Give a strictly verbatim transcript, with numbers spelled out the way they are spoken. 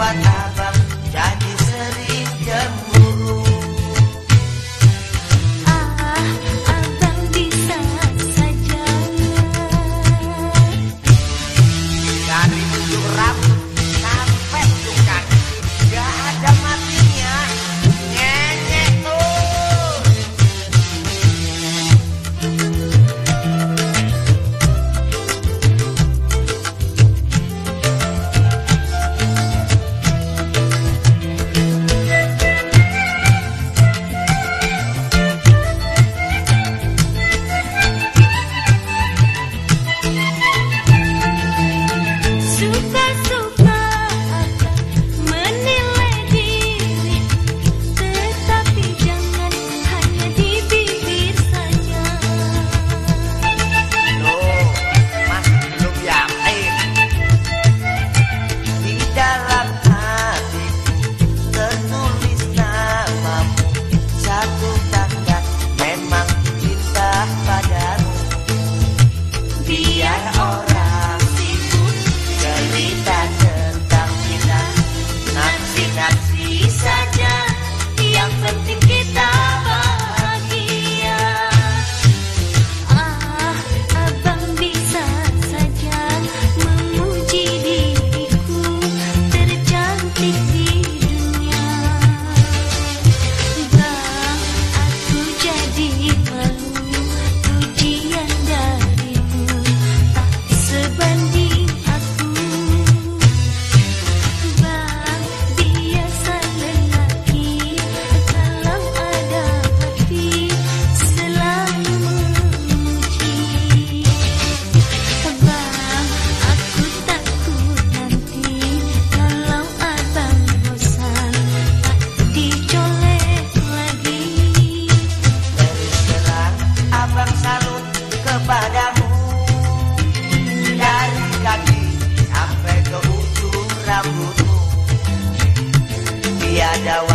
buat abang jadi sering cemburu. Ah, abang bisa saja dari ujung rambut sampai ujung kaki gak ada matinya. Nyenyek tuh. suka-suka abang menilai diri, tetapi jangan hanya di bibir saja. Loh, masih belum yakin? Di dalam hatiku tertulis namamu, satu tanda memang cinta padamu. Biar orang sibuk cerita tentang kita, naksi-naksi saja, yang penting kita bahagia. Ah, abang bisa saja memuji diriku tercantik di dunia. Bang, aku jadi malu, pujian darimu tak sebanding aku. Bang, biasa lelaki kalau ada hati selalu memuji. Bang, aku takut nanti kalau abang bosan tak dicolek lagi. Terus terang abang salut kepadamu, dari kaki sampai ke ujung rambutmu. Tiada